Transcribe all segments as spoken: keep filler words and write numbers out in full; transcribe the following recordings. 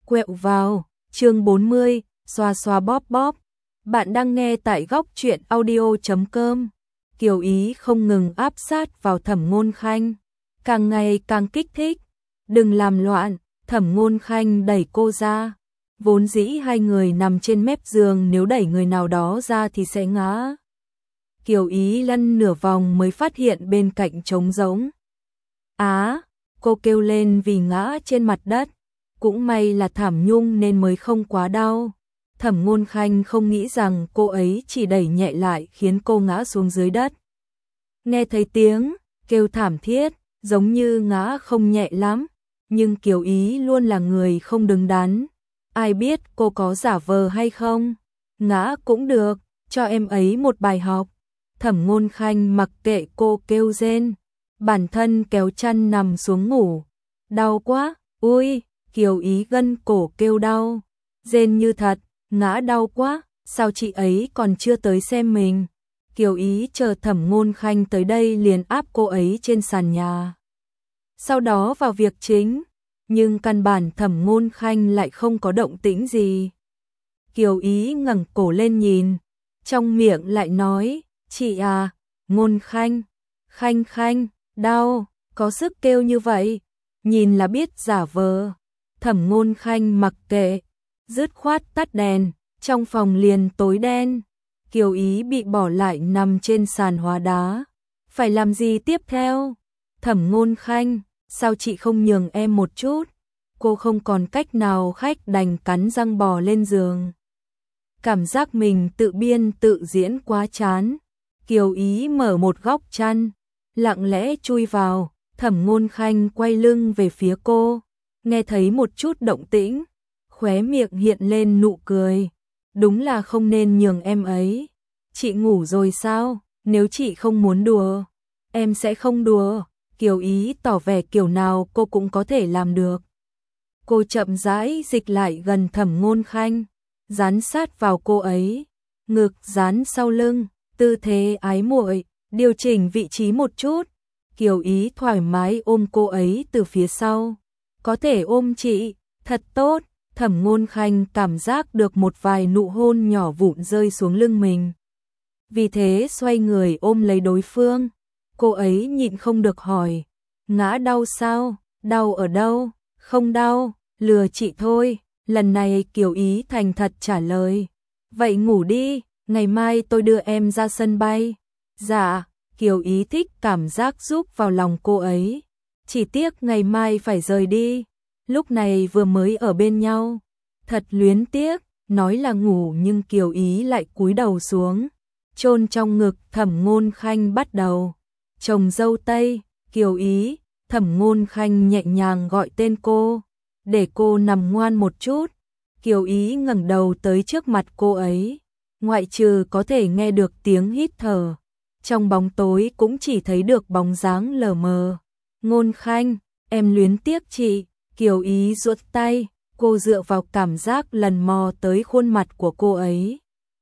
Quẹo vào, chương bốn mươi, xoa xoa bóp bóp. Bạn đang nghe tại góc truyện audio chấm com. Kiều Ý không ngừng áp sát vào Thẩm Ngôn Khanh, càng ngày càng kích thích. Đừng làm loạn, Thẩm Ngôn Khanh đẩy cô ra. Vốn dĩ hai người nằm trên mép giường, nếu đẩy người nào đó ra thì sẽ ngã. Kiều Ý lăn nửa vòng mới phát hiện bên cạnh trống rỗng. Á, cô kêu lên vì ngã trên mặt đất. Cũng may là thảm nhung nên mới không quá đau. Thẩm Ngôn Khanh không nghĩ rằng cô ấy chỉ đẩy nhẹ lại khiến cô ngã xuống dưới đất. Nghe thấy tiếng kêu thảm thiết, giống như ngã không nhẹ lắm, nhưng Kiều Ý luôn là người không đứng đắn. Ai biết cô có giả vờ hay không? Ngã cũng được, cho em ấy một bài học. Thẩm Ngôn Khanh mặc kệ cô kêu rên, bản thân kéo chăn nằm xuống ngủ. Đau quá, ui, Kiều Ý gân cổ kêu đau. Rên như thật, ngã đau quá, sao chị ấy còn chưa tới xem mình? Kiều Ý chờ Thẩm Ngôn Khanh tới đây liền áp cô ấy trên sàn nhà. Sau đó vào việc chính, nhưng căn bản Thẩm Ngôn Khanh lại không có động tĩnh gì. Kiều Ý ngẩng cổ lên nhìn, trong miệng lại nói, chị à, Ngôn Khanh, Khanh Khanh, đau, có sức kêu như vậy, nhìn là biết giả vờ. Thẩm Ngôn Khanh mặc kệ, dứt khoát tắt đèn, trong phòng liền tối đen. Kiều Ý bị bỏ lại nằm trên sàn hóa đá. Phải làm gì tiếp theo? Thẩm Ngôn Khanh, sao chị không nhường em một chút? Cô không còn cách nào khách đành cắn răng bò lên giường. Cảm giác mình tự biên tự diễn quá chán. Kiều Ý mở một góc chăn, lặng lẽ chui vào. Thẩm Ngôn Khanh quay lưng về phía cô, nghe thấy một chút động tĩnh, khóe miệng hiện lên nụ cười. Đúng là không nên nhường em ấy. Chị ngủ rồi sao? Nếu chị không muốn đùa, em sẽ không đùa. Kiều Ý tỏ vẻ kiểu nào cô cũng có thể làm được. Cô chậm rãi dịch lại gần Thẩm Ngôn Khanh, dán sát vào cô ấy, ngực dán sau lưng, tư thế ái muội, điều chỉnh vị trí một chút. Kiều Ý thoải mái ôm cô ấy từ phía sau. Có thể ôm chị, thật tốt. Thẩm Ngôn Khanh cảm giác được một vài nụ hôn nhỏ vụn rơi xuống lưng mình. Vì thế xoay người ôm lấy đối phương. Cô ấy nhịn không được hỏi, ngã đau sao? Đau ở đâu? Không đau, lừa chị thôi. Lần này Kiều Ý thành thật trả lời. Vậy ngủ đi, ngày mai tôi đưa em ra sân bay. Dạ, Kiều Ý thích cảm giác giúp vào lòng cô ấy. Chỉ tiếc ngày mai phải rời đi. Lúc này vừa mới ở bên nhau, thật luyến tiếc. Nói là ngủ nhưng Kiều Ý lại cúi đầu xuống, chôn trong ngực. Thẩm Ngôn Khanh bắt đầu chồng dâu tây. Kiều Ý, Thẩm Ngôn Khanh nhẹ nhàng gọi tên cô, để cô nằm ngoan một chút. Kiều Ý ngẩng đầu tới trước mặt cô ấy, ngoại trừ có thể nghe được tiếng hít thở, trong bóng tối cũng chỉ thấy được bóng dáng lờ mờ. Ngôn Khanh, em luyến tiếc chị. Kiều Ý duỗi tay, cô dựa vào cảm giác lần mò tới khuôn mặt của cô ấy.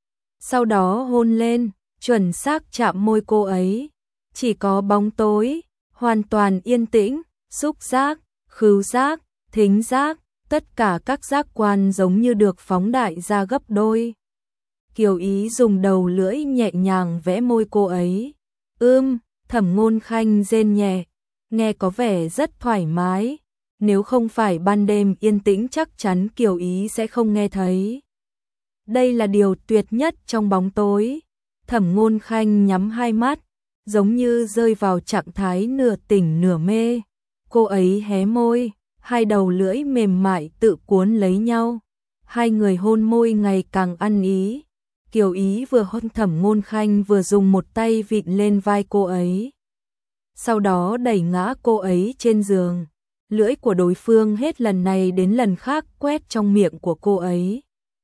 Sau đó hôn lên, chuẩn xác chạm môi cô ấy. Chỉ có bóng tối, hoàn toàn yên tĩnh, xúc giác, khứu giác, thính giác, tất cả các giác quan giống như được phóng đại ra gấp đôi. Kiều Ý dùng đầu lưỡi nhẹ nhàng vẽ môi cô ấy. Ưm, Thẩm Ngôn Khanh rên nhẹ, nghe có vẻ rất thoải mái. Nếu không phải ban đêm yên tĩnh chắc chắn Kiều Ý sẽ không nghe thấy. Đây là điều tuyệt nhất trong bóng tối. Thẩm Ngôn Khanh nhắm hai mắt, giống như rơi vào trạng thái nửa tỉnh nửa mê. Cô ấy hé môi, hai đầu lưỡi mềm mại tự cuốn lấy nhau. Hai người hôn môi ngày càng ăn ý. Kiều Ý vừa hôn Thẩm Ngôn Khanh vừa dùng một tay vịn lên vai cô ấy. Sau đó đẩy ngã cô ấy trên giường. Lưỡi của đối phương hết lần này đến lần khác quét trong miệng của cô ấy.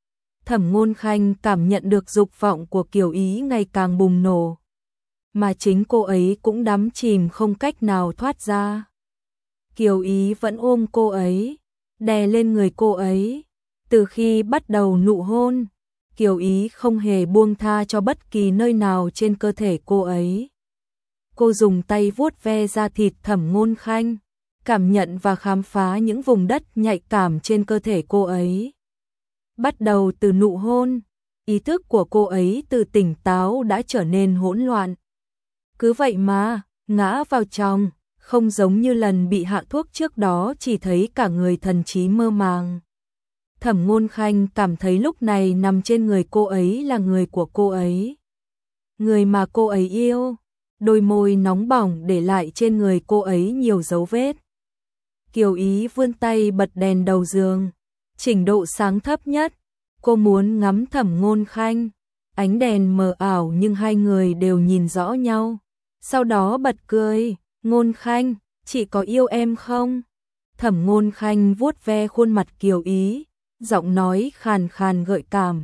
Thẩm Ngôn Khanh cảm nhận được dục vọng của Kiều Ý ngày càng bùng nổ, mà chính cô ấy cũng đắm chìm không cách nào thoát ra. Kiều Ý vẫn ôm cô ấy, đè lên người cô ấy. Từ khi bắt đầu nụ hôn, Kiều Ý không hề buông tha cho bất kỳ nơi nào trên cơ thể cô ấy. Cô dùng tay vuốt ve da thịt Thẩm Ngôn Khanh, cảm nhận và khám phá những vùng đất nhạy cảm trên cơ thể cô ấy. Bắt đầu từ nụ hôn, ý thức của cô ấy từ tỉnh táo đã trở nên hỗn loạn. Cứ vậy mà, ngã vào trong, không giống như lần bị hạ thuốc trước đó chỉ thấy cả người thần trí mơ màng. Thẩm Ngôn Khanh cảm thấy lúc này nằm trên người cô ấy là người của cô ấy. Người mà cô ấy yêu, đôi môi nóng bỏng để lại trên người cô ấy nhiều dấu vết. Kiều Ý vươn tay bật đèn đầu giường, chỉnh độ sáng thấp nhất, cô muốn ngắm Thẩm Ngôn Khanh. Ánh đèn mờ ảo nhưng hai người đều nhìn rõ nhau. Sau đó bật cười, Ngôn Khanh, chị có yêu em không? Thẩm Ngôn Khanh vuốt ve khuôn mặt Kiều Ý, giọng nói khàn khàn gợi cảm.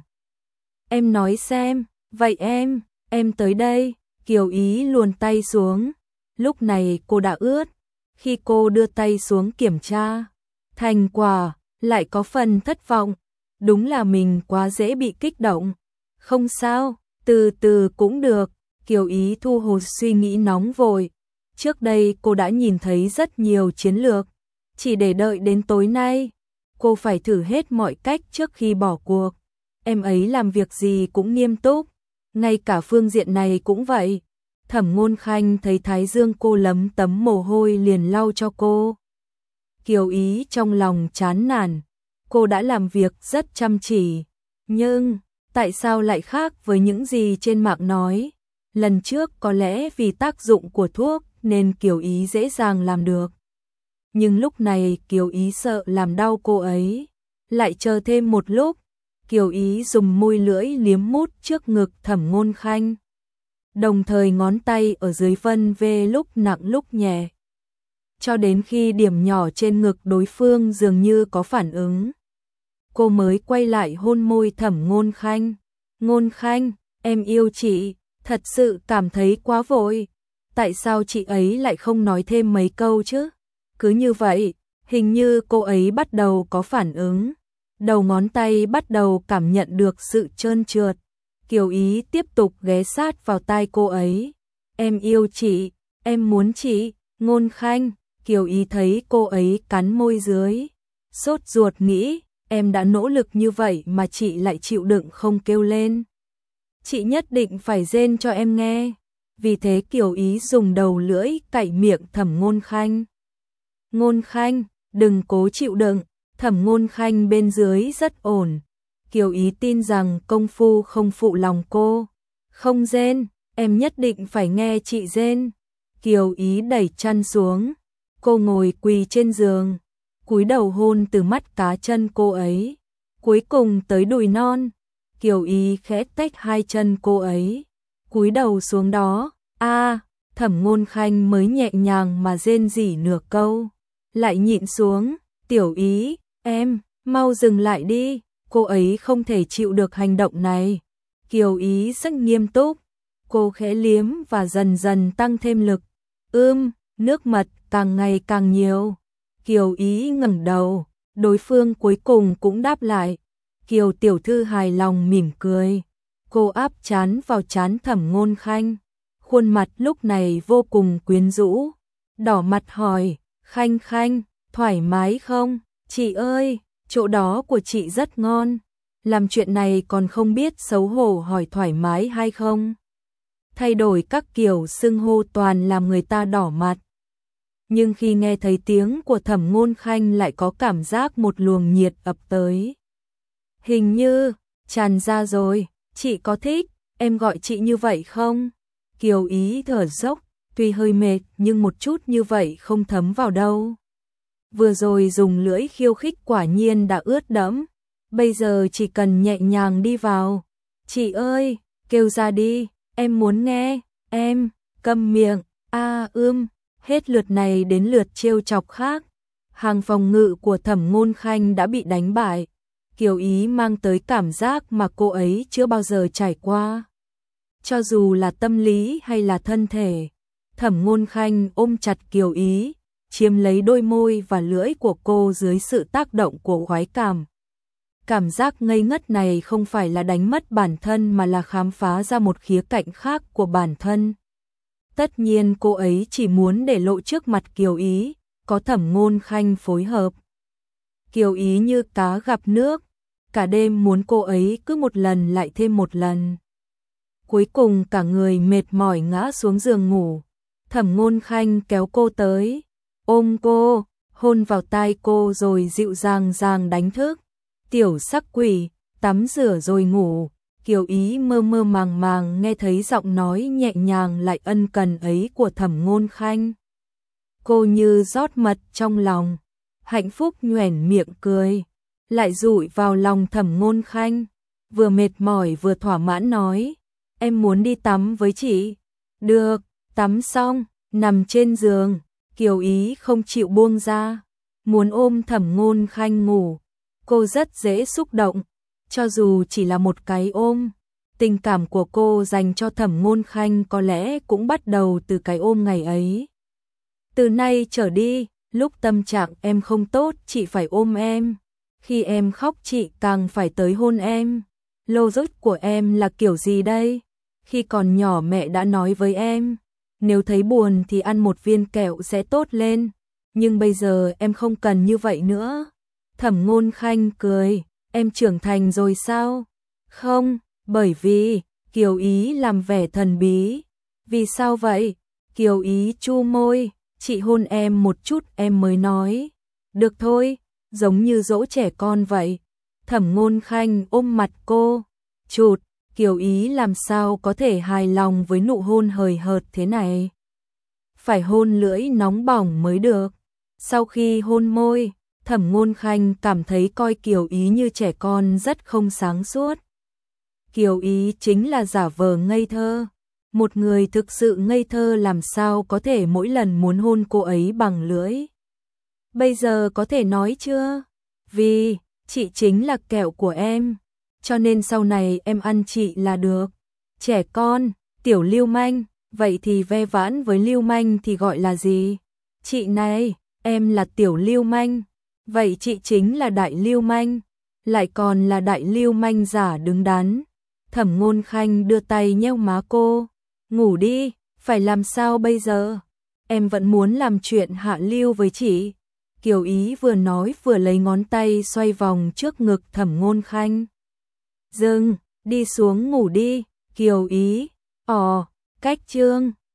Em nói xem, vậy em, em tới đây. Kiều Ý luồn tay xuống, lúc này cô đã ướt. Khi cô đưa tay xuống kiểm tra, thành quả lại có phần thất vọng. Đúng là mình quá dễ bị kích động. Không sao, từ từ cũng được. Kiều Ý thu hồi suy nghĩ nóng vội. Trước đây cô đã nhìn thấy rất nhiều chiến lược, chỉ để đợi đến tối nay. Cô phải thử hết mọi cách trước khi bỏ cuộc. Em ấy làm việc gì cũng nghiêm túc, ngay cả phương diện này cũng vậy. Thẩm Ngôn Khanh thấy thái dương cô lấm tấm mồ hôi liền lau cho cô. Kiều Ý trong lòng chán nản, cô đã làm việc rất chăm chỉ, nhưng tại sao lại khác với những gì trên mạng nói? Lần trước có lẽ vì tác dụng của thuốc nên Kiều Ý dễ dàng làm được. Nhưng lúc này Kiều Ý sợ làm đau cô ấy. Lại chờ thêm một lúc, Kiều Ý dùng môi lưỡi liếm mút trước ngực Thẩm Ngôn Khanh. Đồng thời ngón tay ở dưới phân vê lúc nặng lúc nhẹ. Cho đến khi điểm nhỏ trên ngực đối phương dường như có phản ứng, cô mới quay lại hôn môi Thẩm Ngôn Khanh. Ngôn Khanh, em yêu chị, thật sự cảm thấy quá vội. Tại sao chị ấy lại không nói thêm mấy câu chứ? Cứ như vậy, hình như cô ấy bắt đầu có phản ứng. Đầu ngón tay bắt đầu cảm nhận được sự trơn trượt. Kiều Ý tiếp tục ghé sát vào tai cô ấy. Em yêu chị, em muốn chị. Ngôn Khanh, Kiều Ý thấy cô ấy cắn môi dưới, sốt ruột nghĩ, em đã nỗ lực như vậy mà chị lại chịu đựng không kêu lên. Chị nhất định phải rên cho em nghe. Vì thế Kiều Ý dùng đầu lưỡi cạy miệng Thẩm Ngôn Khanh. Ngôn Khanh, đừng cố chịu đựng. Thẩm Ngôn Khanh bên dưới rất ổn. Kiều Ý tin rằng công phu không phụ lòng cô. Không rên, em nhất định phải nghe chị rên. Kiều Ý đẩy chăn xuống. Cô ngồi quỳ trên giường, cúi đầu hôn từ mắt cá chân cô ấy. Cuối cùng tới đùi non. Kiều Ý khẽ tách hai chân cô ấy, cúi đầu xuống đó. A, à, Thẩm Ngôn Khanh mới nhẹ nhàng mà rên rỉ nửa câu, lại nhịn xuống. Tiểu Ý, em, mau dừng lại đi. Cô ấy không thể chịu được hành động này. Kiều Ý rất nghiêm túc. Cô khẽ liếm và dần dần tăng thêm lực. Ưm, nước mật càng ngày càng nhiều. Kiều Ý ngẩng đầu, đối phương cuối cùng cũng đáp lại. Kiều tiểu thư hài lòng mỉm cười. Cô áp trán vào trán Thẩm Ngôn Khanh. Khuôn mặt lúc này vô cùng quyến rũ. Đỏ mặt hỏi, Khanh Khanh, thoải mái không? Chị ơi, chỗ đó của chị rất ngon. Làm chuyện này còn không biết xấu hổ hỏi thoải mái hay không? Thay đổi các kiểu xưng hô toàn làm người ta đỏ mặt. Nhưng khi nghe thấy tiếng của Thẩm Ngôn Khanh lại có cảm giác một luồng nhiệt ập tới. Hình như, tràn ra rồi, chị có thích, em gọi chị như vậy không? Kiều Ý thở dốc, tuy hơi mệt nhưng một chút như vậy không thấm vào đâu. Vừa rồi dùng lưỡi khiêu khích quả nhiên đã ướt đẫm, bây giờ chỉ cần nhẹ nhàng đi vào. Chị ơi, kêu ra đi, em muốn nghe, em, câm miệng, a à, ưm, hết lượt này đến lượt trêu chọc khác. Hàng phòng ngự của Thẩm Ngôn Khanh đã bị đánh bại. Kiều Ý mang tới cảm giác mà cô ấy chưa bao giờ trải qua. Cho dù là tâm lý hay là thân thể, Thẩm Ngôn Khanh ôm chặt Kiều Ý, chiếm lấy đôi môi và lưỡi của cô dưới sự tác động của khoái cảm. Cảm giác ngây ngất này không phải là đánh mất bản thân mà là khám phá ra một khía cạnh khác của bản thân. Tất nhiên cô ấy chỉ muốn để lộ trước mặt Kiều Ý, có Thẩm Ngôn Khanh phối hợp. Kiều Ý như cá gặp nước, cả đêm muốn cô ấy cứ một lần lại thêm một lần. Cuối cùng cả người mệt mỏi ngã xuống giường ngủ. Thẩm Ngôn Khanh kéo cô tới, ôm cô, hôn vào tai cô rồi dịu dàng dàng đánh thức. Tiểu sắc quỷ, tắm rửa rồi ngủ. Kiều Ý mơ mơ màng màng nghe thấy giọng nói nhẹ nhàng lại ân cần ấy của Thẩm Ngôn Khanh. Cô như rót mật trong lòng, hạnh phúc nhoẻn miệng cười, lại dụi vào lòng Thẩm Ngôn Khanh, vừa mệt mỏi vừa thỏa mãn nói, em muốn đi tắm với chị. Được, tắm xong, nằm trên giường, Kiều Ý không chịu buông ra, muốn ôm Thẩm Ngôn Khanh ngủ. Cô rất dễ xúc động, cho dù chỉ là một cái ôm, tình cảm của cô dành cho Thẩm Ngôn Khanh có lẽ cũng bắt đầu từ cái ôm ngày ấy. Từ nay trở đi, lúc tâm trạng em không tốt chị phải ôm em, khi em khóc chị càng phải tới hôn em. Logic của em là kiểu gì đây? Khi còn nhỏ mẹ đã nói với em, nếu thấy buồn thì ăn một viên kẹo sẽ tốt lên, nhưng bây giờ em không cần như vậy nữa. Thẩm Ngôn Khanh cười, em trưởng thành rồi sao? Không, bởi vì, Kiều Ý làm vẻ thần bí. Vì sao vậy? Kiều Ý chu môi, chị hôn em một chút em mới nói. Được thôi, giống như dỗ trẻ con vậy. Thẩm Ngôn Khanh ôm mặt cô, chụt, Kiều Ý làm sao có thể hài lòng với nụ hôn hời hợt thế này. Phải hôn lưỡi nóng bỏng mới được. Sau khi hôn môi, Thẩm Ngôn Khanh cảm thấy coi Kiều Ý như trẻ con rất không sáng suốt. Kiều Ý chính là giả vờ ngây thơ. Một người thực sự ngây thơ làm sao có thể mỗi lần muốn hôn cô ấy bằng lưỡi. Bây giờ có thể nói chưa? Vì, chị chính là kẹo của em, cho nên sau này em ăn chị là được. Trẻ con, tiểu lưu manh, vậy thì ve vãn với lưu manh thì gọi là gì? Chị này, em là tiểu lưu manh, vậy chị chính là đại lưu manh, lại còn là đại lưu manh giả đứng đắn. Thẩm Ngôn Khanh đưa tay nhéo má cô, ngủ đi, phải làm sao bây giờ? Em vẫn muốn làm chuyện hạ lưu với chị. Kiều Ý vừa nói vừa lấy ngón tay xoay vòng trước ngực Thẩm Ngôn Khanh. Dừng, đi xuống ngủ đi, Kiều Ý. Ồ, cách chương.